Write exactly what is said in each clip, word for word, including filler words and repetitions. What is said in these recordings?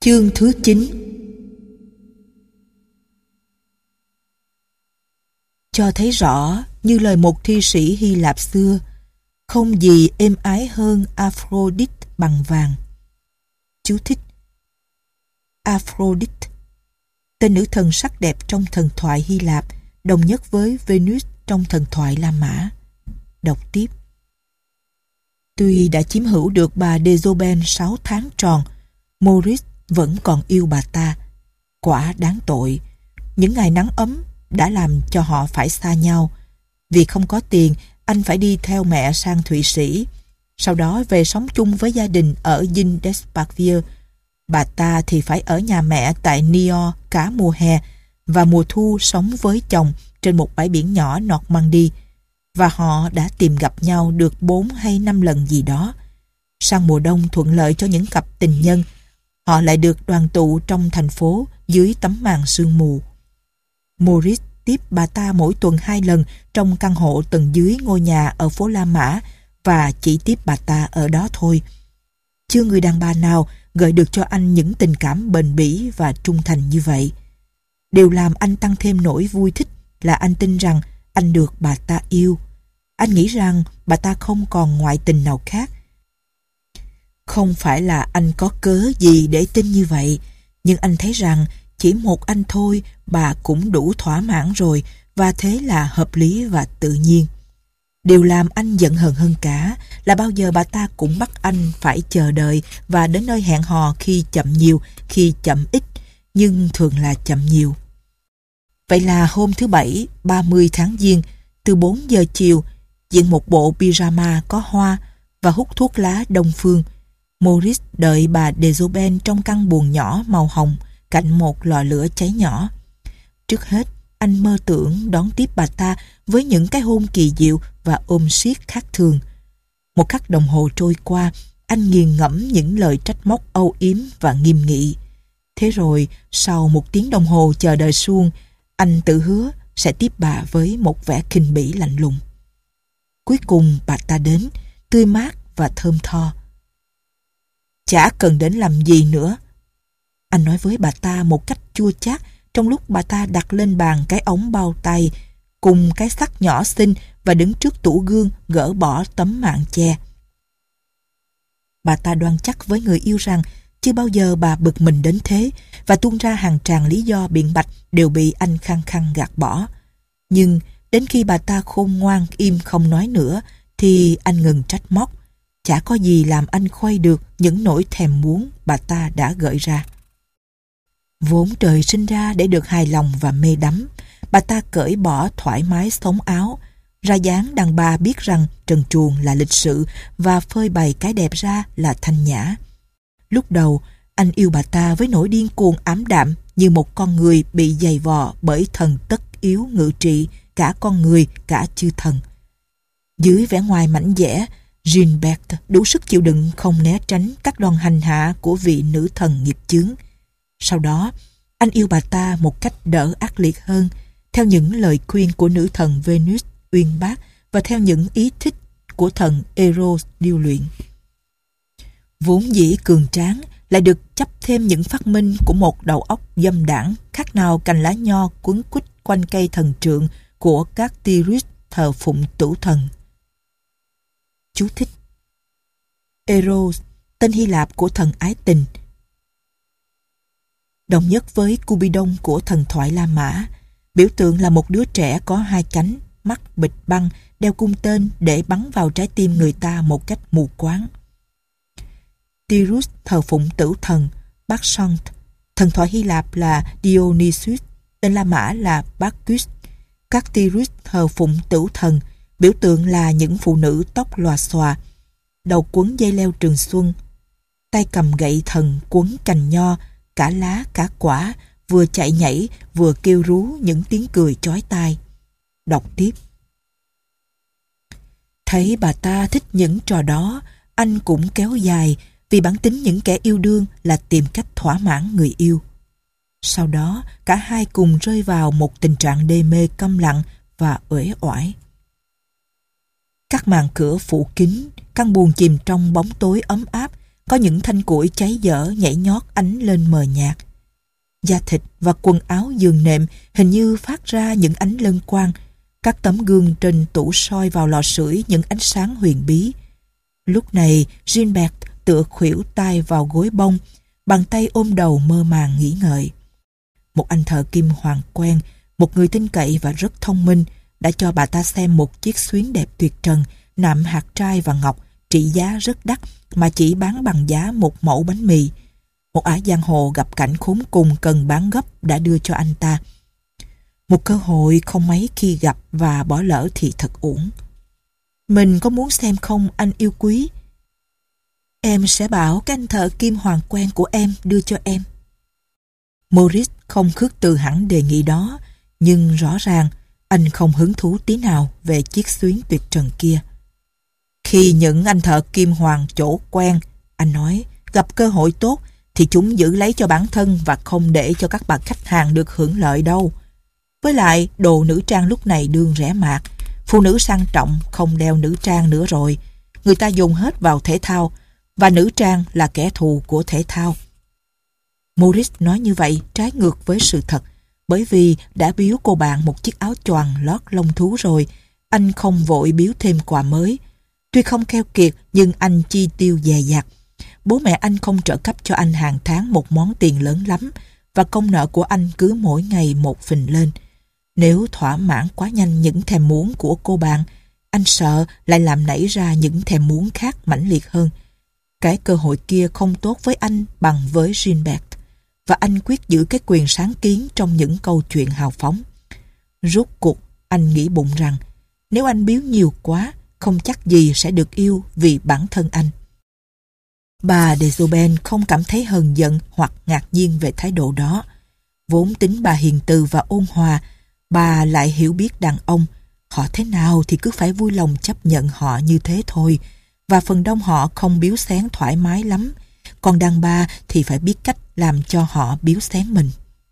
Chương thứ chín. Cho thấy rõ như lời một thi sĩ Hy Lạp xưa, không gì êm ái hơn Aphrodite bằng vàng. Chú thích: Aphrodite, tên nữ thần sắc đẹp trong thần thoại Hy Lạp, đồng nhất với Venus trong thần thoại La Mã. Đọc tiếp. Tuy đã chiếm hữu được bà Deisobel sáu tháng tròn, Maurice vẫn còn yêu bà ta. Quả đáng tội, những ngày nắng ấm đã làm cho họ phải xa nhau. Vì không có tiền, anh phải đi theo mẹ sang Thụy Sĩ, sau đó về sống chung với gia đình ở Dinh d'Esparvieu. Bà ta thì phải ở nhà mẹ tại Niort cả mùa hè, và mùa thu sống với chồng trên một bãi biển nhỏ Normandy. Và họ đã tìm gặp nhau được bốn hay năm lần gì đó. Sang mùa đông thuận lợi cho những cặp tình nhân, họ lại được đoàn tụ trong thành phố dưới tấm màn sương mù. Maurice tiếp bà ta mỗi tuần hai lần trong căn hộ tầng dưới ngôi nhà ở phố La Mã, và chỉ tiếp bà ta ở đó thôi. Chưa người đàn bà nào gợi được cho anh những tình cảm bền bỉ và trung thành như vậy. Điều làm anh tăng thêm nỗi vui thích là anh tin rằng anh được bà ta yêu. Anh nghĩ rằng bà ta không còn ngoại tình nào khác. Không phải là anh có cớ gì để tin như vậy, nhưng anh thấy rằng chỉ một anh thôi bà cũng đủ thỏa mãn rồi, và thế là hợp lý và tự nhiên. Điều làm anh giận hờn hơn cả là bao giờ bà ta cũng bắt anh phải chờ đợi và đến nơi hẹn hò khi chậm nhiều, khi chậm ít, nhưng thường là chậm nhiều. Vậy là hôm thứ Bảy, ba mươi tháng Giêng, từ bốn giờ chiều, diện một bộ pyjama có hoa và hút thuốc lá Đông Phương, Maurice đợi bà Deisobel trong căn buồng nhỏ màu hồng cạnh một lò lửa cháy nhỏ. Trước hết, anh mơ tưởng đón tiếp bà ta với những cái hôn kỳ diệu và ôm siết khác thường. Một khắc đồng hồ trôi qua, anh nghiền ngẫm những lời trách móc âu yếm và nghiêm nghị. Thế rồi, sau một tiếng đồng hồ chờ đợi suông, anh tự hứa sẽ tiếp bà với một vẻ khinh bỉ lạnh lùng. Cuối cùng bà ta đến, tươi mát và thơm tho. Chả cần đến làm gì nữa, anh nói với bà ta một cách chua chát, trong lúc bà ta đặt lên bàn cái ống bao tay cùng cái sắt nhỏ xinh và đứng trước tủ gương gỡ bỏ tấm màn che. Bà ta đoan chắc với người yêu rằng chưa bao giờ bà bực mình đến thế, và tuôn ra hàng tràng lý do biện bạch đều bị anh khăng khăng gạt bỏ. Nhưng đến khi bà ta khôn ngoan im không nói nữa thì anh ngừng trách móc. Chả có gì làm anh khuây được những nỗi thèm muốn bà ta đã gợi ra. Vốn trời sinh ra để được hài lòng và mê đắm, bà ta cởi bỏ thoải mái sống áo, ra dáng đàn bà biết rằng trần truồng là lịch sự và phơi bày cái đẹp ra là thanh nhã. Lúc đầu, anh yêu bà ta với nỗi điên cuồng ám đạm như một con người bị giày vò bởi thần tất yếu ngự trị cả con người cả chư thần. Dưới vẻ ngoài mảnh dẻ, Gilbert đủ sức chịu đựng không né tránh các đòn hành hạ của vị nữ thần nghiệp chướng. Sau đó, anh yêu bà ta một cách đỡ ác liệt hơn, theo những lời khuyên của nữ thần Venus uyên bác và theo những ý thích của thần Eros điêu luyện. Vốn dĩ cường tráng lại được chấp thêm những phát minh của một đầu óc dâm đảng, khác nào cành lá nho quấn quýt quanh cây thần trượng của các Tyrus thờ phụng tửu thần. Chú thích: Eros, tên Hy Lạp của thần ái tình, đồng nhất với Cupidon của thần thoại La Mã. Biểu tượng là một đứa trẻ có hai cánh, mắt bịch băng, đeo cung tên để bắn vào trái tim người ta một cách mù quáng. Tyrus thờ phụng tửu thần Bacchus, thần thoại Hy Lạp là Dionysus, tên La Mã là Bacchus. Các Tyrus thờ phụng tửu thần, biểu tượng là những phụ nữ tóc lòa xòa, đầu quấn dây leo trường xuân, tay cầm gậy thần quấn cành nho, cả lá cả quả, vừa chạy nhảy vừa kêu rú những tiếng cười chói tai. Đọc tiếp. Thấy bà ta thích những trò đó, anh cũng kéo dài, vì bản tính những kẻ yêu đương là tìm cách thỏa mãn người yêu. Sau đó, cả hai cùng rơi vào một tình trạng đê mê câm lặng và uể oải. Các màn cửa phủ kín, căn buồng chìm trong bóng tối ấm áp, có những thanh củi cháy dở nhảy nhót ánh lên mờ nhạt. Da thịt và quần áo giường nệm hình như phát ra những ánh lân quang. Các tấm gương trên tủ soi vào lò sưởi những ánh sáng huyền bí. Lúc này, Gilbert tựa khuỷu tay vào gối bông, bàn tay ôm đầu mơ màng nghĩ ngợi. Một anh thợ kim hoàng quen, một người tin cậy và rất thông minh, đã cho bà ta xem một chiếc xuyến đẹp tuyệt trần, nạm hạt trai và ngọc, trị giá rất đắt mà chỉ bán bằng giá một mẩu bánh mì. Một ả giang hồ gặp cảnh khốn cùng cần bán gấp đã đưa cho anh ta. Một cơ hội không mấy khi gặp và bỏ lỡ thì thật uổng. Mình có muốn xem không anh yêu quý? Em sẽ bảo cái anh thợ kim hoàng quen của em đưa cho em. Maurice không khước từ hẳn đề nghị đó, nhưng rõ ràng anh không hứng thú tí nào về chiếc xuyến tuyệt trần kia. Khi những anh thợ kim hoàng chỗ quen, anh nói, gặp cơ hội tốt thì chúng giữ lấy cho bản thân và không để cho các bà khách hàng được hưởng lợi đâu. Với lại, đồ nữ trang lúc này đương rẻ mạt, phụ nữ sang trọng không đeo nữ trang nữa rồi. Người ta dùng hết vào thể thao, và nữ trang là kẻ thù của thể thao. Maurice nói như vậy trái ngược với sự thật, bởi vì đã biếu cô bạn một chiếc áo choàng lót lông thú rồi, anh không vội biếu thêm quà mới. Tuy không keo kiệt, nhưng anh chi tiêu dè dặt. Bố mẹ anh không trợ cấp cho anh hàng tháng một món tiền lớn lắm, và công nợ của anh cứ mỗi ngày một phình lên. Nếu thỏa mãn quá nhanh những thèm muốn của cô bạn, anh sợ lại làm nảy ra những thèm muốn khác mãnh liệt hơn. Cái cơ hội kia không tốt với anh bằng với Gilbert, và anh quyết giữ cái quyền sáng kiến trong những câu chuyện hào phóng. Rốt cuộc, anh nghĩ bụng rằng, nếu anh biếu nhiều quá, không chắc gì sẽ được yêu vì bản thân anh. Bà de Joben không cảm thấy hờn giận hoặc ngạc nhiên về thái độ đó. Vốn tính bà hiền từ và ôn hòa, bà lại hiểu biết đàn ông. Họ thế nào thì cứ phải vui lòng chấp nhận họ như thế thôi, và phần đông họ không biếu xén thoải mái lắm. Còn đàn bà thì phải biết cách làm cho họ biếu xén mình.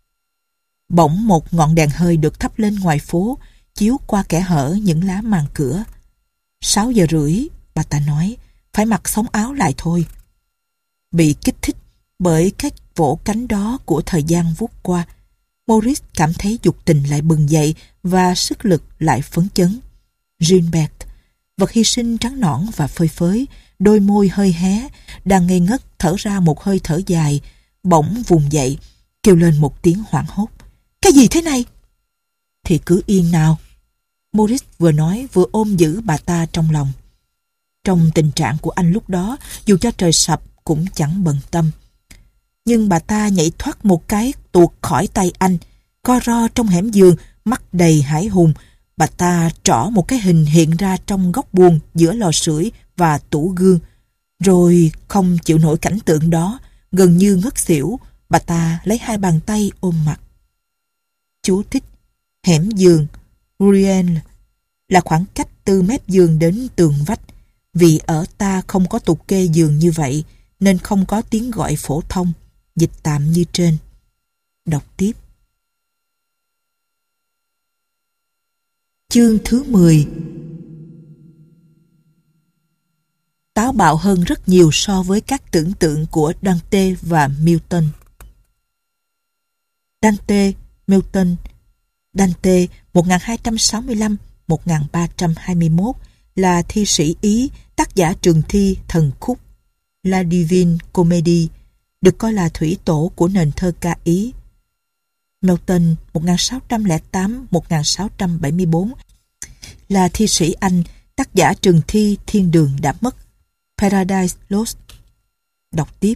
Bỗng một ngọn đèn hơi được thắp lên ngoài phố, chiếu qua kẽ hở những lá màn cửa. Sáu giờ rưỡi, bà ta nói, phải mặc sống áo lại thôi. Bị kích thích bởi cách vỗ cánh đó của thời gian vút qua, Maurice cảm thấy dục tình lại bừng dậy và sức lực lại phấn chấn. Gilbert, vật hy sinh trắng nõn và phơi phới, đôi môi hơi hé, đang ngây ngất thở ra một hơi thở dài, bỗng vùng dậy, kêu lên một tiếng hoảng hốt. Cái gì thế này? Thì cứ yên nào. Maurice vừa nói vừa ôm giữ bà ta trong lòng. Trong tình trạng của anh lúc đó, dù cho trời sập cũng chẳng bận tâm. Nhưng bà ta nhảy thoát một cái tuột khỏi tay anh, co ro trong hẻm giường, mắt đầy hãi hùng. Bà ta trỏ một cái hình hiện ra trong góc buồng giữa lò sưởi và tủ gương. Rồi không chịu nổi cảnh tượng đó, gần như ngất xỉu, bà ta lấy hai bàn tay ôm mặt. Chú thích: hẻm giường Ruelle là khoảng cách từ mép giường đến tường vách. Vì ở ta không có tục kê giường như vậy, nên không có tiếng gọi phổ thông, dịch tạm như trên. Đọc tiếp. Chương thứ mười. Táo bạo hơn rất nhiều so với các tưởng tượng của Dante và Milton. Dante, Milton. Dante một nghìn hai trăm sáu mươi lăm đến một nghìn ba trăm hai mươi mốt là thi sĩ Ý, tác giả trường thi Thần Khúc La Divine Comedie, được coi là thủy tổ của nền thơ ca Ý. Milton một nghìn sáu trăm lẻ tám đến một nghìn sáu trăm bảy mươi bốn là thi sĩ Anh, tác giả trường thi Thiên đường đã mất Paradise Lost. Đọc tiếp.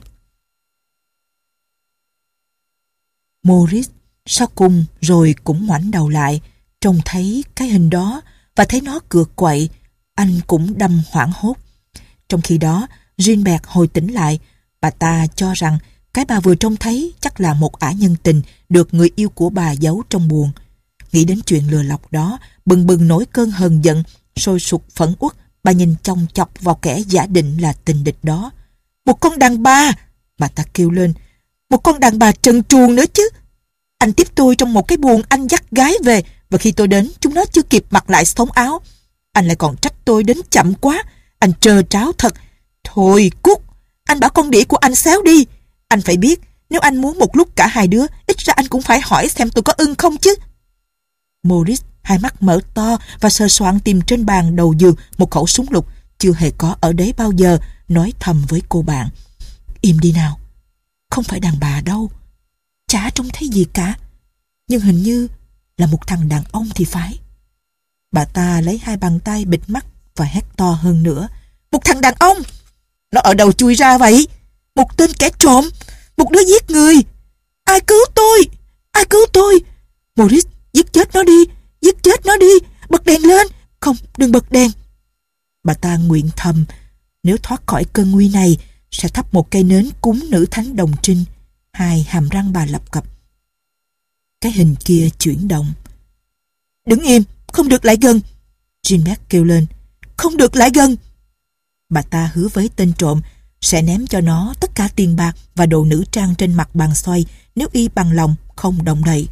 Maurice sau cùng rồi cũng ngoảnh đầu lại, trông thấy cái hình đó và thấy nó cựa quậy, anh cũng đâm hoảng hốt. Trong khi đó, Gilbert hồi tỉnh lại, bà ta cho rằng cái bà vừa trông thấy chắc là một ả nhân tình được người yêu của bà giấu trong buồng. Nghĩ đến chuyện lừa lọc đó, bừng bừng nổi cơn hờn giận, sôi sục phẫn uất, bà nhìn chòng chọc vào kẻ giả định là tình địch đó. Một con đàn bà! Bà ta kêu lên. Một con đàn bà trần truồng nữa chứ! Anh tiếp tôi trong một cái buồng anh dắt gái về, và khi tôi đến, chúng nó chưa kịp mặc lại sống áo. Anh lại còn trách tôi đến chậm quá. Anh trơ tráo thật. Thôi cút! Anh bảo con đĩa của anh xéo đi. Anh phải biết, nếu anh muốn một lúc cả hai đứa, ít ra anh cũng phải hỏi xem tôi có ưng không chứ. Maurice hai mắt mở to và sờ soạng tìm trên bàn đầu giường một khẩu súng lục chưa hề có ở đấy bao giờ, nói thầm với cô bạn. Im đi nào. Không phải đàn bà đâu. Chả trông thấy gì cả. Nhưng hình như là một thằng đàn ông thì phải. Bà ta lấy hai bàn tay bịt mắt và hét to hơn nữa. Một thằng đàn ông? Nó ở đâu chui ra vậy? Một tên kẻ trộm, một đứa giết người. Ai cứu tôi? Ai cứu tôi? Maurice, giết chết nó đi, giết chết nó đi, bật đèn lên. Không, đừng bật đèn. Bà ta nguyện thầm, nếu thoát khỏi cơn nguy này, sẽ thắp một cây nến cúng nữ thánh đồng trinh. Hai hàm răng bà lập cập. Cái hình kia chuyển động. Đứng im, không được lại gần. Jean-Bert kêu lên. Không được lại gần. Bà ta hứa với tên trộm sẽ ném cho nó tất cả tiền bạc và đồ nữ trang trên mặt bàn xoay nếu y bằng lòng không động đậy.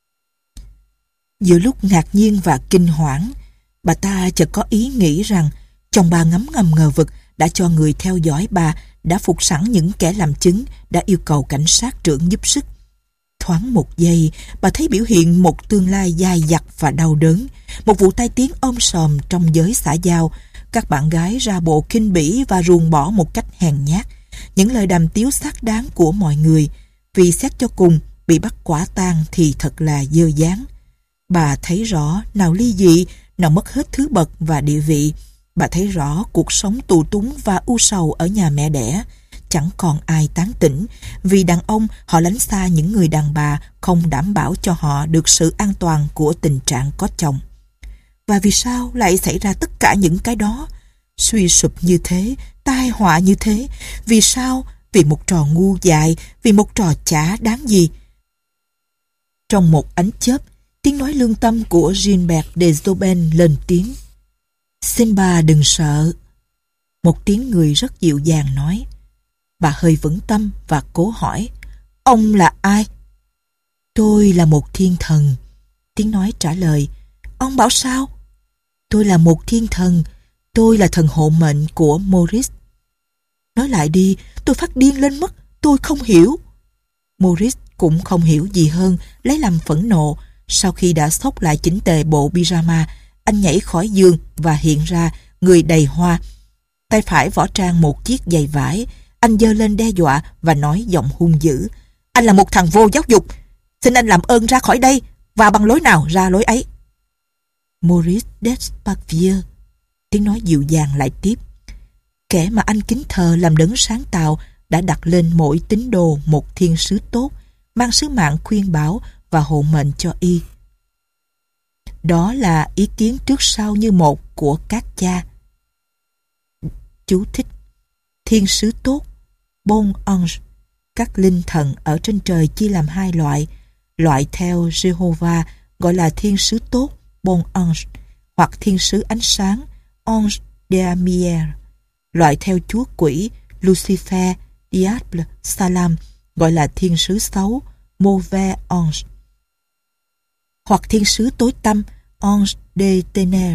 Giữa lúc ngạc nhiên và kinh hoảng, bà ta chợt có ý nghĩ rằng chồng bà ngấm ngầm ngờ vực đã cho người theo dõi bà, đã phục sẵn những kẻ làm chứng, đã yêu cầu cảnh sát trưởng giúp sức. Thoáng một giây, bà thấy biểu hiện một tương lai dai dặt và đau đớn, một vụ tai tiếng om sòm trong giới xã giao, các bạn gái ra bộ khinh bỉ và ruồng bỏ một cách hèn nhát những lời đàm tiếu xác đáng của mọi người, vì xét cho cùng bị bắt quả tang thì thật là dơ dáng. Bà thấy rõ nào ly dị, nào mất hết thứ bậc và địa vị. Bà thấy rõ cuộc sống tù túng và u sầu ở nhà mẹ đẻ. Chẳng còn ai tán tỉnh, vì đàn ông họ lánh xa những người đàn bà không đảm bảo cho họ được sự an toàn của tình trạng có chồng. Và vì sao lại xảy ra tất cả những cái đó? Suy sụp như thế, tai họa như thế. Vì sao? Vì một trò ngu dại, vì một trò chả đáng gì. Trong một ánh chớp, tiếng nói lương tâm của Gilbert de Zoben lên tiếng. Xin bà đừng sợ. Một tiếng người rất dịu dàng nói. Bà hơi vững tâm và cố hỏi. Ông là ai? Tôi là một thiên thần. Tiếng nói trả lời. Ông bảo sao? Tôi là một thiên thần. Tôi là thần hộ mệnh của Maurice. Nói lại đi, tôi phát điên lên mất. Tôi không hiểu. Maurice cũng không hiểu gì hơn, lấy làm phẫn nộ. Sau khi đã xốc lại chỉnh tề bộ pyjama, anh nhảy khỏi giường và hiện ra người đầy hoa. Tay phải võ trang một chiếc giày vải. Anh giơ lên đe dọa và nói giọng hung dữ. Anh là một thằng vô giáo dục. Xin anh làm ơn ra khỏi đây, và bằng lối nào ra lối ấy. Maurice Desparvieu, tiếng nói dịu dàng lại tiếp. Kẻ mà anh kính thờ làm đấng sáng tạo đã đặt lên mỗi tín đồ một thiên sứ tốt, mang sứ mạng khuyên bảo và hộ mệnh cho y. Đó là ý kiến trước sau như một của các cha. Chú thích: thiên sứ tốt, bon ange. Các linh thần ở trên trời chia làm hai loại. Loại theo Jehovah gọi là thiên sứ tốt, bon ange, hoặc thiên sứ ánh sáng, ange de lumière. Loại theo chúa quỷ, Lucifer, diable, Salam, gọi là thiên sứ xấu, mauvais ange. Hoặc thiên sứ tối tăm, ange de ténèbres.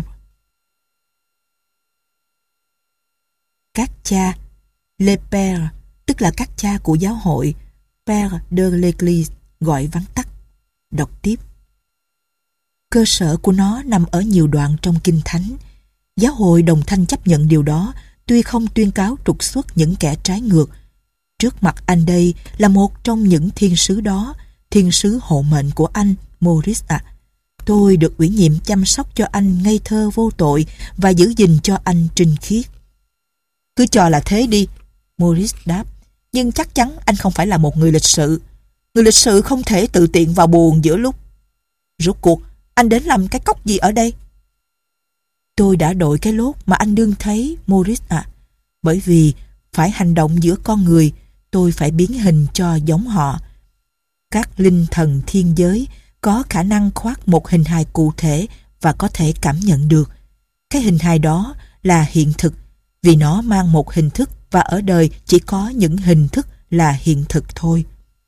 Các cha, les pères, tức là các cha của giáo hội, père de l'église, gọi vắn tắt. Đọc tiếp. Cơ sở của nó nằm ở nhiều đoạn trong Kinh Thánh. Giáo hội đồng thanh chấp nhận điều đó, tuy không tuyên cáo trục xuất những kẻ trái ngược. Trước mặt anh đây là một trong những thiên sứ đó, thiên sứ hộ mệnh của anh, Maurice ạ. À. Tôi được ủy nhiệm chăm sóc cho anh ngây thơ vô tội và giữ gìn cho anh trinh khiết. Cứ cho là thế đi, Maurice đáp. Nhưng chắc chắn anh không phải là một người lịch sự. Người lịch sự không thể tự tiện vào buồng giữa lúc. Rốt cuộc, anh đến làm cái cóc gì ở đây? Tôi đã đội cái lốt mà anh đương thấy, Maurice ạ. À. Bởi vì phải hành động giữa con người, tôi phải biến hình cho giống họ. Các linh thần thiên giới có khả năng khoác một hình hài cụ thể và có thể cảm nhận được. Cái hình hài đó là hiện thực, vì nó mang một hình thức và ở đời chỉ có những hình thức là hiện thực thôi.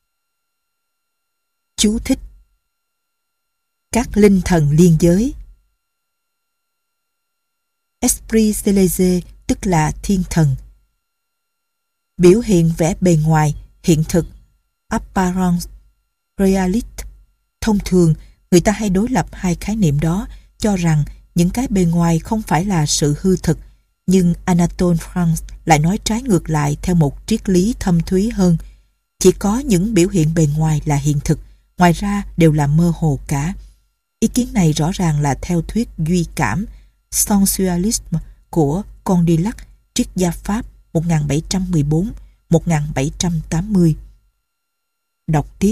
Chú thích: các linh thần liên giới. Esprit Céleste tức là thiên thần. Biểu hiện vẻ bề ngoài, hiện thực, apparence, reality. Thông thường, người ta hay đối lập hai khái niệm đó, cho rằng những cái bề ngoài không phải là sự hư thực, nhưng Anatole France lại nói trái ngược lại theo một triết lý thâm thúy hơn. Chỉ có những biểu hiện bề ngoài là hiện thực, ngoài ra đều là mơ hồ cả. Ý kiến này rõ ràng là theo thuyết duy cảm, sensualisme của Condillac, triết gia Pháp một nghìn bảy trăm mười bốn đến một nghìn bảy trăm tám mươi. Đọc tiếp.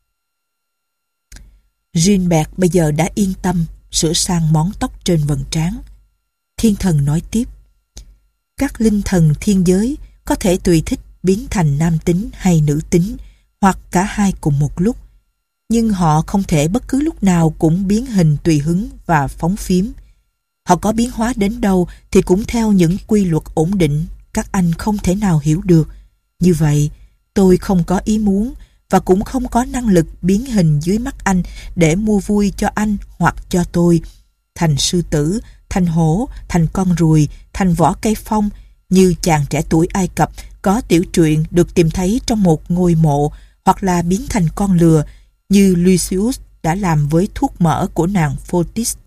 Gilbert bây giờ đã yên tâm sửa sang món tóc trên vầng trán. Thiên thần nói tiếp. Các linh thần thiên giới có thể tùy thích biến thành nam tính hay nữ tính, hoặc cả hai cùng một lúc. Nhưng họ không thể bất cứ lúc nào cũng biến hình tùy hứng và phóng phiếm. Họ có biến hóa đến đâu thì cũng theo những quy luật ổn định các anh không thể nào hiểu được. Như vậy, tôi không có ý muốn và cũng không có năng lực biến hình dưới mắt anh để mua vui cho anh hoặc cho tôi. Thành sư tử, thành hổ, thành con ruồi, thành vỏ cây phong, như chàng trẻ tuổi Ai Cập có tiểu truyện được tìm thấy trong một ngôi mộ, hoặc là biến thành con lừa, như Lucius đã làm với thuốc mỡ của nàng Photys.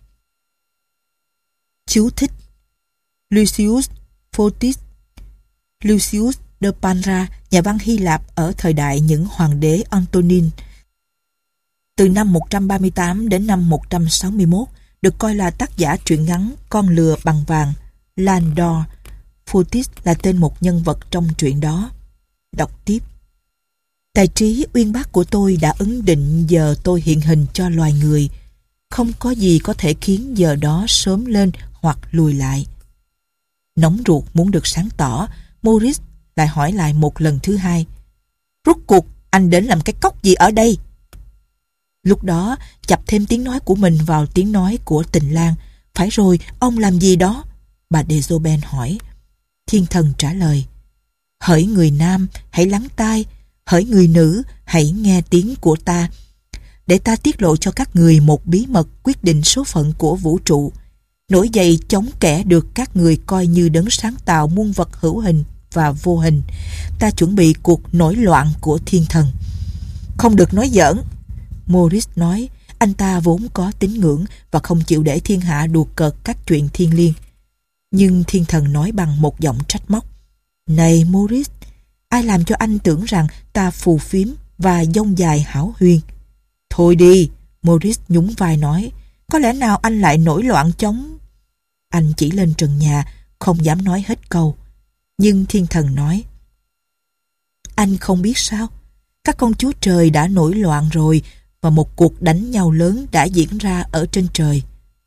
Chú thích: Lucius Photys, Lucius de Panra, nhà văn Hy Lạp ở thời đại những hoàng đế Antonin. Từ năm một trăm ba mươi tám đến năm một trăm sáu mươi mốt, được coi là tác giả truyện ngắn Con lừa bằng vàng, Landor. Photys là tên một nhân vật trong truyện đó. Đọc tiếp. Tài trí uyên bác của tôi đã ấn định giờ tôi hiện hình cho loài người. Không có gì có thể khiến giờ đó sớm lên hoặc lùi lại. Nóng ruột muốn được sáng tỏ, Maurice lại hỏi lại một lần thứ hai. Rốt cuộc anh đến làm cái cóc gì ở đây? Lúc đó chập thêm tiếng nói của mình vào tiếng nói của Tình Lang. Phải rồi, ông làm gì đó? Bà de Joben hỏi. Thiên thần trả lời. Hỡi người nam, hãy lắng tai. Hỡi người nữ, hãy nghe tiếng của ta. Để ta tiết lộ cho các người một bí mật quyết định số phận của vũ trụ. Nổi dậy chống kẻ được các người coi như đấng sáng tạo muôn vật hữu hình và vô hình. Ta chuẩn bị cuộc nổi loạn của thiên thần. Không được nói giỡn, Maurice nói. Anh ta vốn có tín ngưỡng và không chịu để thiên hạ đùa cợt các chuyện thiêng liêng. Nhưng thiên thần nói bằng một giọng trách móc. Này Maurice, ai làm cho anh tưởng rằng ta phù phiếm và dông dài hão huyền? Thôi đi, Maurice nhún vai nói. Có lẽ nào anh lại nổi loạn chống... Anh chỉ lên trần nhà, không dám nói hết câu. Nhưng thiên thần nói. Anh không biết sao? Các con chúa trời đã nổi loạn rồi và một cuộc đánh nhau lớn đã diễn ra ở trên trời.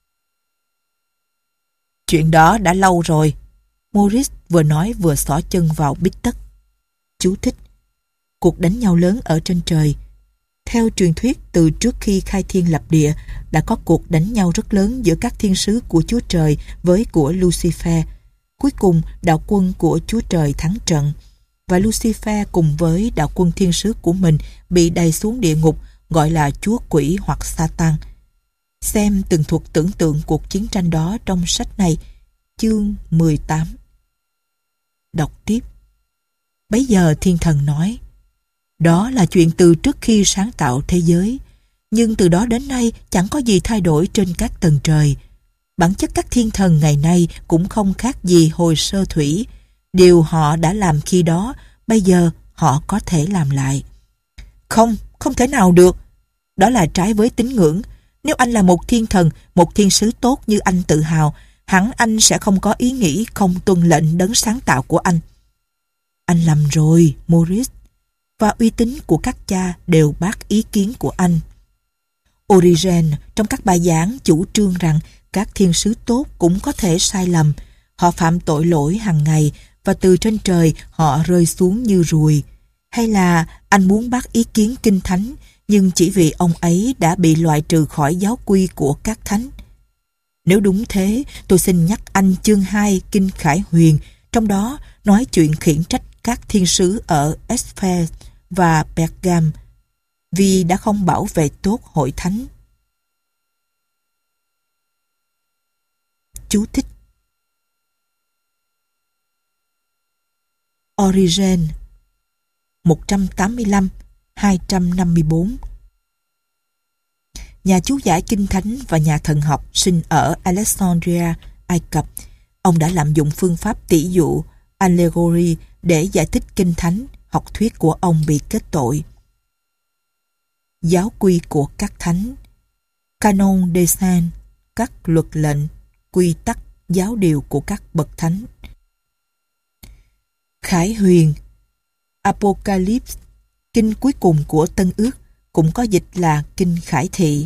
Chuyện đó đã lâu rồi. Maurice vừa nói vừa xỏ chân vào bít tất. Chú thích: cuộc đánh nhau lớn ở trên trời. Theo truyền thuyết, từ trước khi khai thiên lập địa đã có cuộc đánh nhau rất lớn giữa các thiên sứ của Chúa Trời với của Lucifer. Cuối cùng, đạo quân của Chúa Trời thắng trận và Lucifer cùng với đạo quân thiên sứ của mình bị đày xuống địa ngục, gọi là Chúa Quỷ hoặc Satan. Xem tường thuật tưởng tượng cuộc chiến tranh đó trong sách này, chương mười tám. Đọc tiếp. Bấy giờ thiên thần nói. Đó là chuyện từ trước khi sáng tạo thế giới, nhưng từ đó đến nay chẳng có gì thay đổi trên các tầng trời. Bản chất các thiên thần ngày nay cũng không khác gì hồi sơ thủy. Điều họ đã làm khi đó, bây giờ họ có thể làm lại. Không, không thể nào được. Đó là trái với tín ngưỡng. Nếu anh là một thiên thần, một thiên sứ tốt như anh tự hào, hẳn anh sẽ không có ý nghĩ không tuân lệnh đấng sáng tạo của anh. Anh lầm rồi, Maurice. Và uy tín của các cha đều bác ý kiến của anh. Origen trong các bài giảng chủ trương rằng các thiên sứ tốt cũng có thể sai lầm. Họ phạm tội lỗi hàng ngày và từ trên trời họ rơi xuống như ruồi. Hay là anh muốn bác ý kiến kinh thánh nhưng chỉ vì ông ấy đã bị loại trừ khỏi giáo quy của các thánh? Nếu đúng thế, tôi xin nhắc anh chương hai Kinh Khải Huyền, trong đó nói chuyện khiển trách các thiên sứ ở Ephes và Pergam vì đã không bảo vệ tốt hội thánh. Chú thích: Origen một trăm tám mươi lăm đến hai trăm năm mươi tư. Nhà chú giải Kinh Thánh và nhà thần học, sinh ở Alexandria, Ai Cập. Ông đã lạm dụng phương pháp tỷ dụ allegory để giải thích Kinh Thánh. Học thuyết của ông bị kết tội. Giáo quy của các thánh, Canon des Saints, các luật lệnh, quy tắc, giáo điều của các bậc thánh. Khải huyền, Apocalypse, kinh cuối cùng của Tân Ước, cũng có dịch là kinh Khải thị.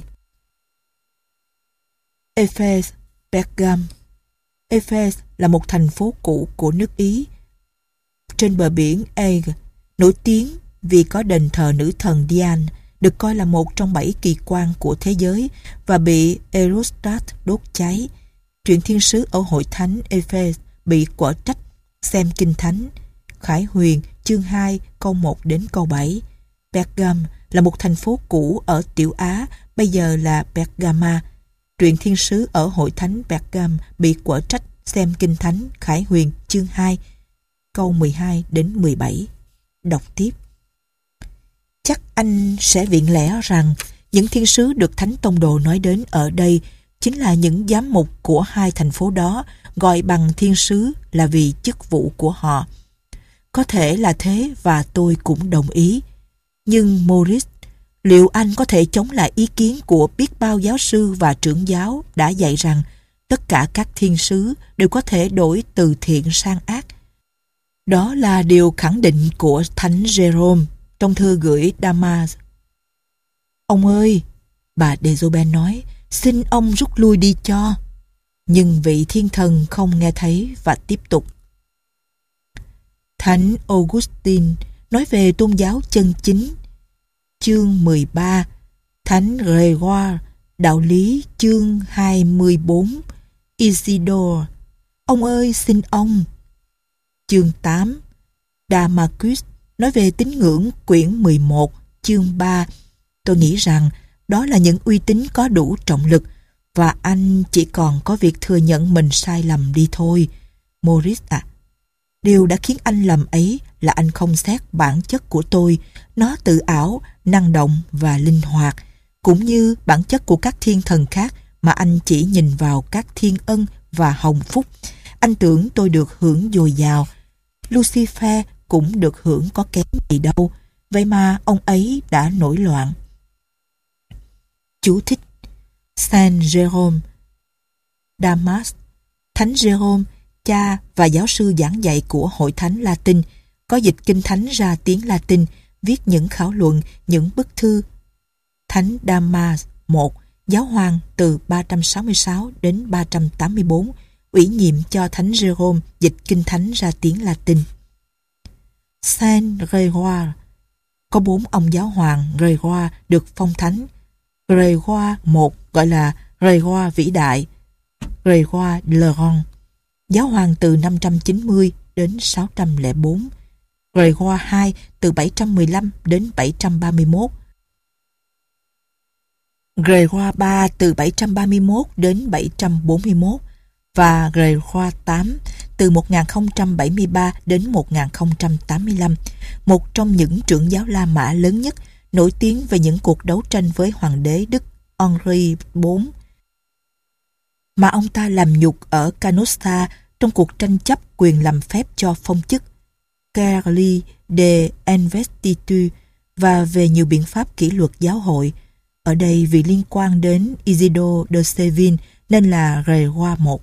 Ephes, Pergam. Ephes là một thành phố cũ của nước Ý trên bờ biển Aegean, nổi tiếng vì có đền thờ nữ thần Diana, được coi là một trong bảy kỳ quan của thế giới và bị Herostratus đốt cháy. Truyện thiên sứ ở hội thánh Ephes bị quở trách xem kinh thánh. Khải huyền chương hai câu một đến câu bảy. Pergam là một thành phố cũ ở Tiểu Á, bây giờ là Pergama. Truyện thiên sứ ở hội thánh Pergam bị quở trách xem kinh thánh. Khải huyền chương hai câu mười hai đến mười bảy. Đọc tiếp. Chắc anh sẽ viện lẽ rằng những thiên sứ được Thánh Tông Đồ nói đến ở đây chính là những giám mục của hai thành phố đó, gọi bằng thiên sứ là vì chức vụ của họ. Có thể là thế và tôi cũng đồng ý. Nhưng Maurice, liệu anh có thể chống lại ý kiến của biết bao giáo sư và trưởng giáo đã dạy rằng tất cả các thiên sứ đều có thể đổi từ thiện sang ác? Đó là điều khẳng định của Thánh Jerome trong thư gửi Damas. Ông ơi, bà Dezobel nói, xin ông rút lui đi cho. Nhưng vị thiên thần không nghe thấy và tiếp tục. Thánh Augustine nói về tôn giáo chân chính, chương mười ba. Thánh Grégoire, đạo lý, chương hai mươi bốn. Isidore, ông ơi xin ông. Chương tám. Damascus nói về tín ngưỡng, quyển mười một, chương ba. Tôi nghĩ rằng đó là những uy tín có đủ trọng lực và anh chỉ còn có việc thừa nhận mình sai lầm đi thôi. Maurice à, điều đã khiến anh lầm ấy là anh không xét bản chất của tôi. Nó tự ảo, năng động và linh hoạt, cũng như bản chất của các thiên thần khác mà anh chỉ nhìn vào các thiên ân và hồng phúc. Anh tưởng tôi được hưởng dồi dào. Lucifer cũng được hưởng có kém gì đâu. Vậy mà ông ấy đã nổi loạn. Chú thích: Saint Jerome, Damas. Thánh Jerome, cha và giáo sư giảng dạy của Hội Thánh Latin, có dịch kinh thánh ra tiếng Latin, viết những khảo luận, những bức thư. Thánh Damas một, giáo hoàng từ ba trăm sáu mươi sáu đến ba trăm tám mươi tư, ủy nhiệm cho Thánh Jerome dịch kinh thánh ra tiếng Latin. Saint Grégoire, có bốn ông giáo hoàng Grégoire được phong thánh. Grégoire một gọi là Grégoire vĩ đại, Grégoire le Grand, giáo hoàng từ năm trăm chín mươi đến sáu trăm lẻ bốn. Grégoire hai từ bảy trăm mười lăm đến bảy trăm ba mươi mốt. Grégoire ba từ bảy trăm ba mươi mốt đến bảy trăm bốn mươi mốt và Grégoire tám từ một nghìn không trăm bảy mươi ba đến một nghìn không trăm tám mươi lăm, một trong những trưởng giáo La Mã lớn nhất, nổi tiếng về những cuộc đấu tranh với hoàng đế Đức Henri đệ bốn mà ông ta làm nhục ở Canossa trong cuộc tranh chấp quyền làm phép cho phong chức Guerre de Investiture và về nhiều biện pháp kỷ luật giáo hội. Ở đây vì liên quan đến Isidore de Seville nên là Grégoire một.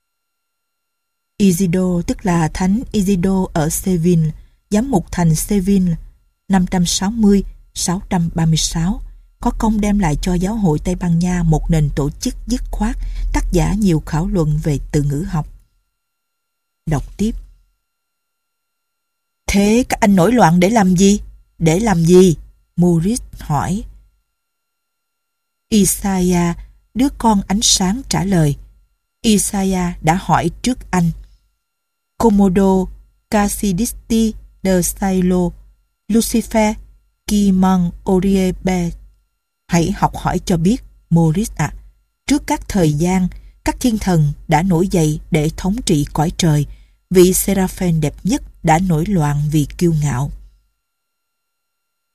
Isidore tức là Thánh Isidore ở Seville, giám mục thành Seville năm trăm sáu mươi đến sáu trăm ba mươi sáu, có công đem lại cho giáo hội Tây Ban Nha một nền tổ chức dứt khoát, tác giả nhiều khảo luận về từ ngữ học. Đọc tiếp. Thế các anh nổi loạn để làm gì? Để làm gì? Maurice hỏi. Isaiah, đứa con ánh sáng trả lời. Isaiah đã hỏi trước anh. Commodo Casidisti de Sailo, Lucifer, Kimon Oriebe. Hãy học hỏi cho biết, Maurice ạ. À, trước các thời gian, các thiên thần đã nổi dậy để thống trị cõi trời. Vị Seraphim đẹp nhất đã nổi loạn vì kiêu ngạo.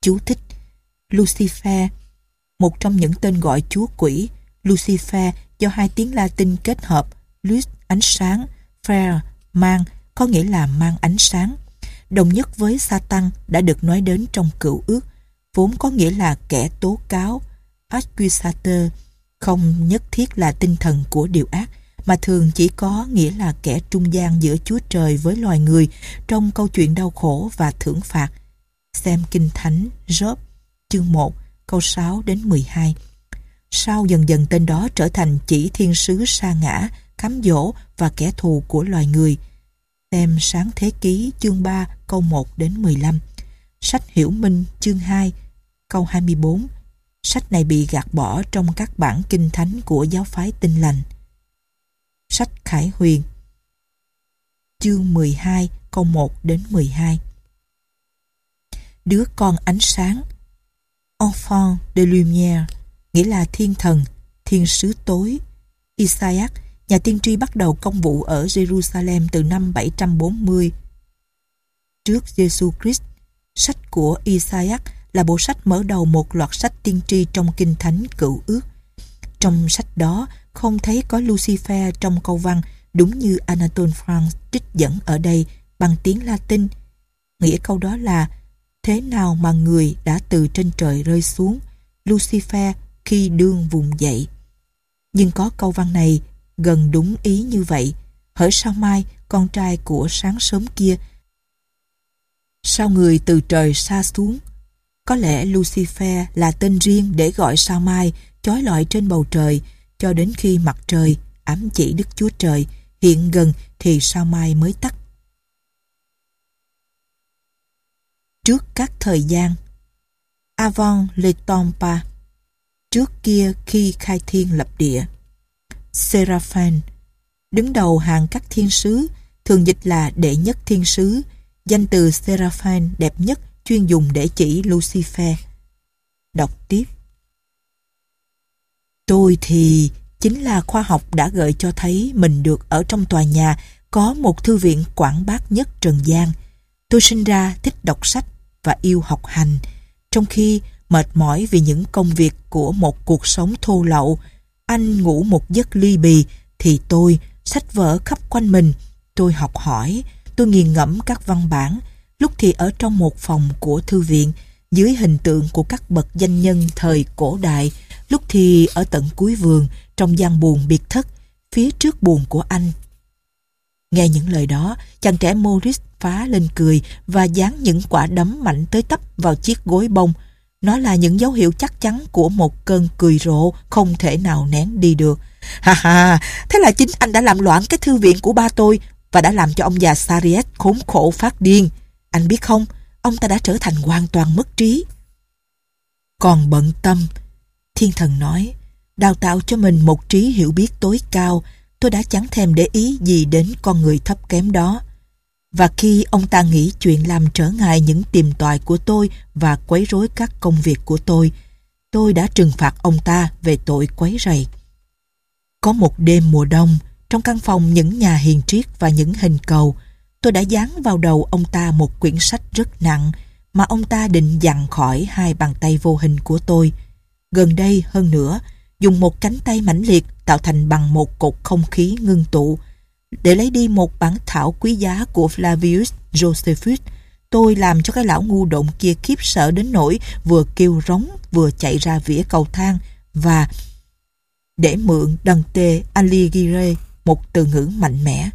Chú thích: Lucifer, một trong những tên gọi chúa quỷ. Lucifer do hai tiếng Latin kết hợp, lux ánh sáng, fer mang, có nghĩa là mang ánh sáng. Đồng nhất với Satan đã được nói đến trong Cựu Ước, vốn có nghĩa là kẻ tố cáo, accusator, không nhất thiết là tinh thần của điều ác, mà thường chỉ có nghĩa là kẻ trung gian giữa Chúa Trời với loài người trong câu chuyện đau khổ và thưởng phạt. Xem Kinh Thánh Job chương một câu sáu đến mười hai. Sau dần dần tên đó trở thành chỉ thiên sứ sa ngã, cám dỗ và kẻ thù của loài người. Xem Sáng Thế Ký chương ba câu một đến mười lăm. Sách Hiểu Minh chương hai câu hai mươi bốn. Sách này bị gạt bỏ trong các bản kinh thánh của giáo phái Tin Lành. Sách Khải Huyền chương mười hai câu một đến mười hai. Đứa con ánh sáng, enfant de lumière, nghĩa là thiên thần, thiên sứ tối. Isaiah, nhà tiên tri bắt đầu công vụ ở Jerusalem từ năm bảy trăm bốn mươi trước Giêsu Christ. Sách của Isaiah là bộ sách mở đầu một loạt sách tiên tri trong Kinh Thánh Cựu Ước. Trong sách đó không thấy có Lucifer trong câu văn, đúng như Anatole France trích dẫn ở đây bằng tiếng Latin. Nghĩa câu đó là: thế nào mà người đã từ trên trời rơi xuống, Lucifer khi đương vùng dậy. Nhưng có câu văn này gần đúng ý như vậy: hỡi sao mai, con trai của sáng sớm kia, sao người từ trời sa xuống. Có lẽ Lucifer là tên riêng để gọi sao mai chói lọi trên bầu trời, cho đến khi mặt trời, ám chỉ Đức Chúa Trời, hiện gần thì sao mai mới tắt. Trước các thời gian, avant le temps, trước kia khi khai thiên lập địa. Seraphim, đứng đầu hàng các thiên sứ, thường dịch là đệ nhất thiên sứ. Danh từ Seraphim đẹp nhất chuyên dùng để chỉ Lucifer. Đọc tiếp. Tôi thì chính là khoa học đã gợi cho thấy mình được ở trong tòa nhà có một thư viện quảng bác nhất trần gian. Tôi sinh ra thích đọc sách và yêu học hành, trong khi mệt mỏi vì những công việc của một cuộc sống thô lậu, anh ngủ một giấc ly bì, thì tôi sách vở khắp quanh mình. Tôi học hỏi, tôi nghiền ngẫm các văn bản, lúc thì ở trong một phòng của thư viện dưới hình tượng của các bậc danh nhân thời cổ đại, lúc thì ở tận cuối vườn trong gian buồng biệt thất phía trước buồng của anh. Nghe những lời đó, chàng trẻ Maurice phá lên cười và giáng những quả đấm mạnh tới tấp vào chiếc gối bông. Nó là những dấu hiệu chắc chắn của một cơn cười rộ không thể nào nén đi được. Ha ha, thế là chính anh đã làm loạn cái thư viện của ba tôi và đã làm cho ông già Sariet khốn khổ phát điên. Anh biết không, ông ta đã trở thành hoàn toàn mất trí. Còn bận tâm, thiên thần nói, đào tạo cho mình một trí hiểu biết tối cao, tôi đã chẳng thèm để ý gì đến con người thấp kém đó. Và khi ông ta nghĩ chuyện làm trở ngại những tìm tòi của tôi và quấy rối các công việc của tôi, tôi đã trừng phạt ông ta về tội quấy rầy. Có một đêm mùa đông, trong căn phòng những nhà hiền triết và những hình cầu, tôi đã dán vào đầu ông ta một quyển sách rất nặng mà ông ta định dằn khỏi hai bàn tay vô hình của tôi. Gần đây hơn nữa, dùng một cánh tay mãnh liệt tạo thành bằng một cột không khí ngưng tụ để lấy đi một bản thảo quý giá của Flavius Josephus, tôi làm cho cái lão ngu độn kia khiếp sợ đến nỗi vừa kêu rống vừa chạy ra vỉa cầu thang và để mượn Dante Alighieri một từ ngữ mạnh mẽ.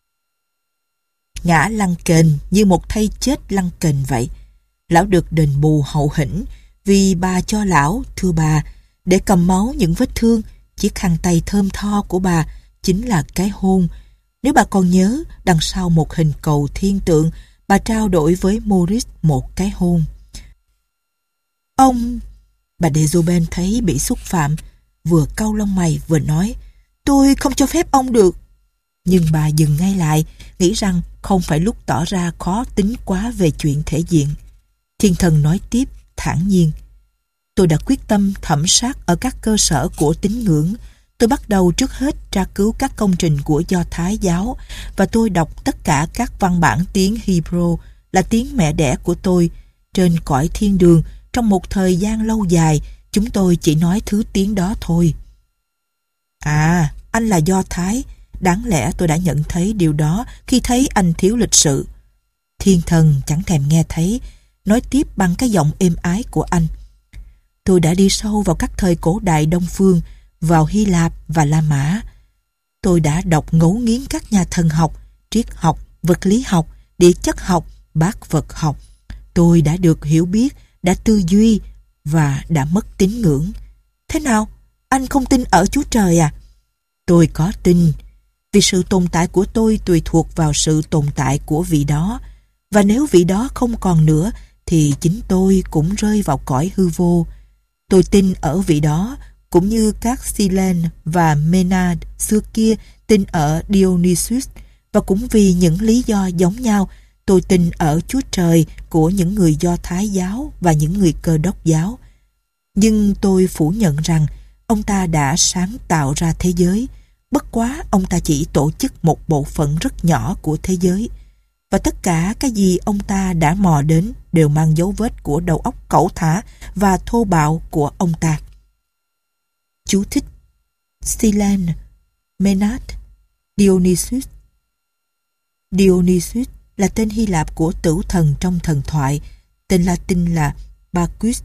Ngã lăn kềnh như một thây chết lăn kềnh vậy. Lão được đền bù hậu hĩnh vì bà cho lão, thưa bà, để cầm máu những vết thương, chiếc khăn tay thơm tho của bà chính là cái hôn. Nếu bà còn nhớ, đằng sau một hình cầu thiên tượng, bà trao đổi với Maurice một cái hôn. Ông... Bà de Joben thấy bị xúc phạm, vừa cau lông mày vừa nói, tôi không cho phép ông được. Nhưng bà dừng ngay lại, nghĩ rằng không phải lúc tỏ ra khó tính quá về chuyện thể diện. Thiên thần nói tiếp, thản nhiên. Tôi đã quyết tâm thẩm sát ở các cơ sở của tín ngưỡng. Tôi bắt đầu trước hết tra cứu các công trình của Do Thái giáo và tôi đọc tất cả các văn bản tiếng Hebrew là tiếng mẹ đẻ của tôi trên cõi thiên đường trong một thời gian lâu dài, chúng tôi chỉ nói thứ tiếng đó thôi. À, anh là Do Thái. Đáng lẽ tôi đã nhận thấy điều đó khi thấy anh thiếu lịch sự. Thiên thần chẳng thèm nghe thấy, nói tiếp bằng cái giọng êm ái của anh. Tôi đã đi sâu vào các thời cổ đại Đông Phương, vào Hy Lạp và La Mã. Tôi đã đọc ngấu nghiến các nhà thần học, triết học, vật lý học, địa chất học, bác vật học. Tôi đã được hiểu biết, đã tư duy và đã mất tín ngưỡng. Thế nào? Anh không tin ở Chúa Trời à? Tôi có tin, vì sự tồn tại của tôi tùy thuộc vào sự tồn tại của vị đó. Và nếu vị đó không còn nữa, thì chính tôi cũng rơi vào cõi hư vô. Tôi tin ở vị đó, cũng như các Silene và Menad xưa kia tin ở Dionysus, và cũng vì những lý do giống nhau, tôi tin ở Chúa Trời của những người Do Thái giáo và những người Cơ Đốc giáo. Nhưng tôi phủ nhận rằng ông ta đã sáng tạo ra thế giới, bất quá ông ta chỉ tổ chức một bộ phận rất nhỏ của thế giới. Và tất cả cái gì ông ta đã mò đến đều mang dấu vết của đầu óc cẩu thả và thô bạo của ông ta. Chú thích: Silene, Menad, Dionysus. Dionysus là tên Hy Lạp của tửu thần trong thần thoại, tên Latin là Bacchus.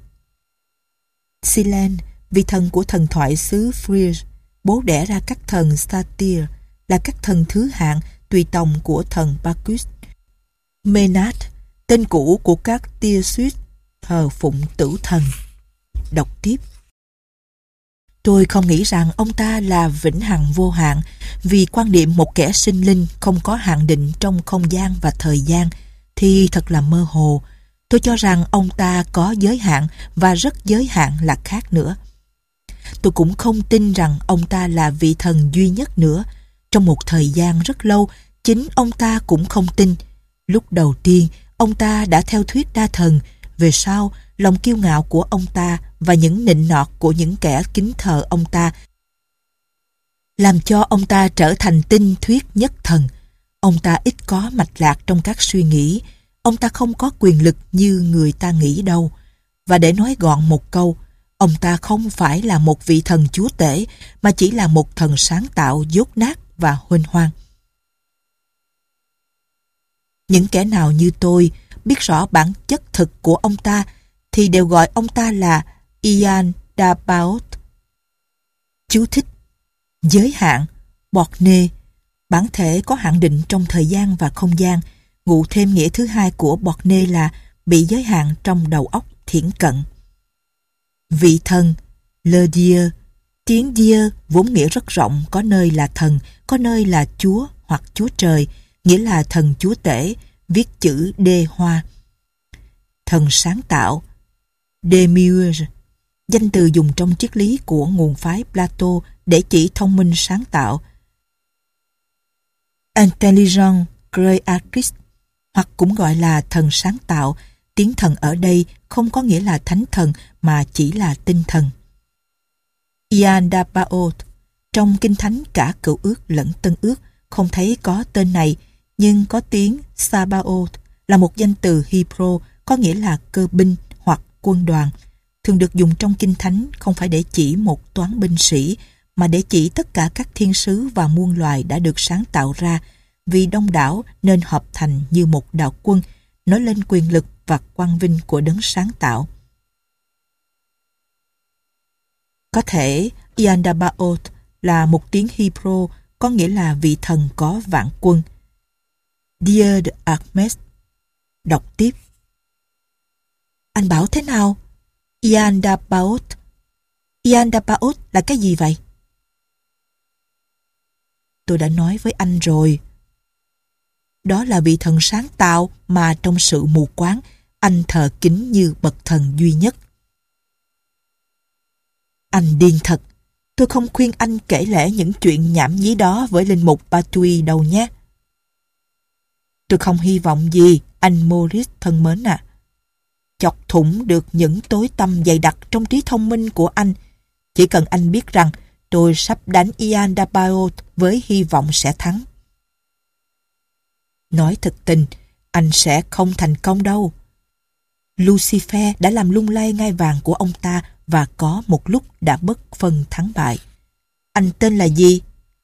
Silene, vị thần của thần thoại xứ Phrygia, bố đẻ ra các thần Satyr, là các thần thứ hạng tùy tòng của thần Bacchus. Menad, tên cũ của các Tirsus, thờ phụng tửu thần. Đọc tiếp. Tôi không nghĩ rằng ông ta là vĩnh hằng vô hạn, vì quan điểm một kẻ sinh linh không có hạn định trong không gian và thời gian thì thật là mơ hồ. Tôi cho rằng ông ta có giới hạn, và rất giới hạn là khác nữa. Tôi cũng không tin rằng ông ta là vị thần duy nhất nữa. Trong một thời gian rất lâu, chính ông ta cũng không tin. Lúc đầu tiên, ông ta đã theo thuyết đa thần. Về sau, lòng kiêu ngạo của ông ta và những nịnh nọt của những kẻ kính thờ ông ta làm cho ông ta trở thành tin thuyết nhất thần. Ông ta ít có mạch lạc trong các suy nghĩ. Ông ta không có quyền lực như người ta nghĩ đâu. Và để nói gọn một câu, ông ta không phải là một vị thần chúa tể, mà chỉ là một thần sáng tạo dốt nát và huênh hoang. Những kẻ nào như tôi biết rõ bản chất thực của ông ta thì đều gọi ông ta là Ian Dabaoth. Chú thích: giới hạn, Borne, bản thể có hạn định trong thời gian và không gian. Ngụ thêm nghĩa thứ hai của Borne là bị giới hạn trong đầu óc thiển cận. Vị thần, Le Dieu. Tiếng Dieu vốn nghĩa rất rộng, có nơi là thần, có nơi là Chúa hoặc Chúa Trời, nghĩa là thần chúa tể, viết chữ D hoa. Thần sáng tạo, Demiurge, danh từ dùng trong triết lý của nguồn phái Plato để chỉ thông minh sáng tạo. Intelligent Creatrix, hoặc cũng gọi là thần sáng tạo. Tiếng thần ở đây không có nghĩa là thánh thần mà chỉ là tinh thần. Ian Dabaoth, trong Kinh Thánh cả Cựu Ước lẫn Tân Ước không thấy có tên này, nhưng có tiếng Sabaoth là một danh từ Hebrew có nghĩa là cơ binh hoặc quân đoàn, thường được dùng trong Kinh Thánh không phải để chỉ một toán binh sĩ, mà để chỉ tất cả các thiên sứ và muôn loài đã được sáng tạo ra, vì đông đảo nên hợp thành như một đạo quân, nói lên quyền lực và quang vinh của đấng sáng tạo. Có thể Ian Dabaoth là một tiếng Hebrew có nghĩa là vị thần có vạn quân. Dieu de Hermes. Đọc tiếp. Anh bảo thế nào? Ian Dabaoth. Ian Dabaoth là cái gì vậy? Tôi đã nói với anh rồi. Đó là vị thần sáng tạo mà trong sự mù quáng anh thờ kính như bậc thần duy nhất. Anh điên thật. Tôi không khuyên anh kể lể những chuyện nhảm nhí đó với linh mục Patui đâu nhé. Tôi không hy vọng gì, anh Maurice thân mến à. Chọc thủng được những tối tăm dày đặc trong trí thông minh của anh. Chỉ cần anh biết rằng tôi sắp đánh Ian Dabaoth với hy vọng sẽ thắng. Nói thật tình, anh sẽ không thành công đâu. Lucifer đã làm lung lay ngai vàng của ông ta và có một lúc đã bất phân thắng bại. Anh tên là gì?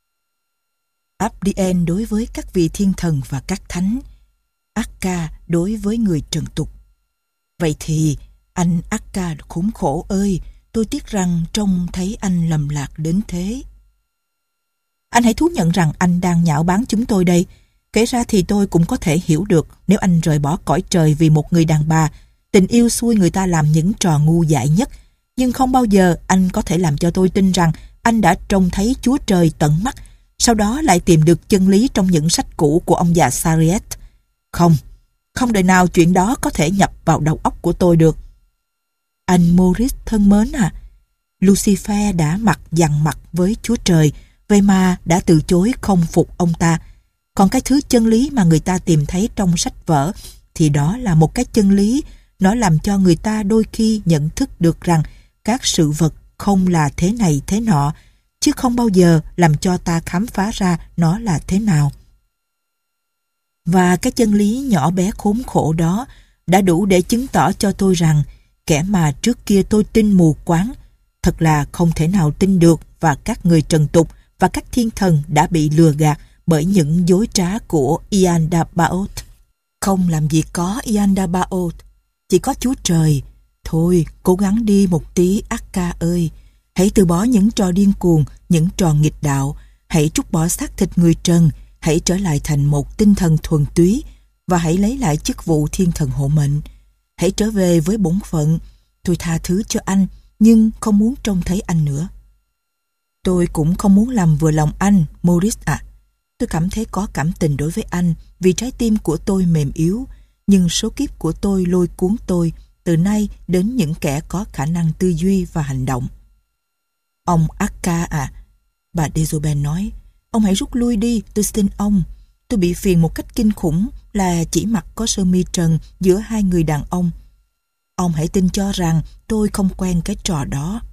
Abdiel đối với các vị thiên thần và các thánh, Akka đối với người trần tục. Vậy thì, anh Akka khốn khổ ơi, tôi tiếc rằng trông thấy anh lầm lạc đến thế. Anh hãy thú nhận rằng anh đang nhạo báng chúng tôi đây. Kể ra thì tôi cũng có thể hiểu được nếu anh rời bỏ cõi trời vì một người đàn bà. Tình yêu xui người ta làm những trò ngu dại nhất. Nhưng không bao giờ anh có thể làm cho tôi tin rằng anh đã trông thấy Chúa Trời tận mắt, sau đó lại tìm được chân lý trong những sách cũ của ông già Sariet. Không, không đời nào chuyện đó có thể nhập vào đầu óc của tôi được. Anh Maurice thân mến à, Lucifer đã mặt dằn mặt với Chúa Trời, vậy mà đã từ chối không phục ông ta. Còn cái thứ chân lý mà người ta tìm thấy trong sách vở thì đó là một cái chân lý, nó làm cho người ta đôi khi nhận thức được rằng các sự vật không là thế này thế nọ, chứ không bao giờ làm cho ta khám phá ra nó là thế nào. Và cái chân lý nhỏ bé khốn khổ đó đã đủ để chứng tỏ cho tôi rằng kẻ mà trước kia tôi tin mù quáng, thật là không thể nào tin được, và các người trần tục và các thiên thần đã bị lừa gạt bởi những dối trá của Yaldabaoth. Không làm gì có Yaldabaoth, chỉ có Chúa Trời. Thôi, cố gắng đi một tí Akka ơi. Hãy từ bỏ những trò điên cuồng, những trò nghịch đạo. Hãy trút bỏ xác thịt người trần. Hãy trở lại thành một tinh thần thuần túy và hãy lấy lại chức vụ thiên thần hộ mệnh. Hãy trở về với bổn phận. Tôi tha thứ cho anh, nhưng không muốn trông thấy anh nữa. Tôi cũng không muốn làm vừa lòng anh, Maurice ạ. Tôi cảm thấy có cảm tình đối với anh vì trái tim của tôi mềm yếu, nhưng số kiếp của tôi lôi cuốn tôi từ nay đến những kẻ có khả năng tư duy và hành động. Ông Akka à, bà Dezobel nói, ông hãy rút lui đi, tôi xin ông. Tôi bị phiền một cách kinh khủng là chỉ mặc có sơ mi trần giữa hai người đàn ông. Ông hãy tin cho rằng tôi không quen cái trò đó.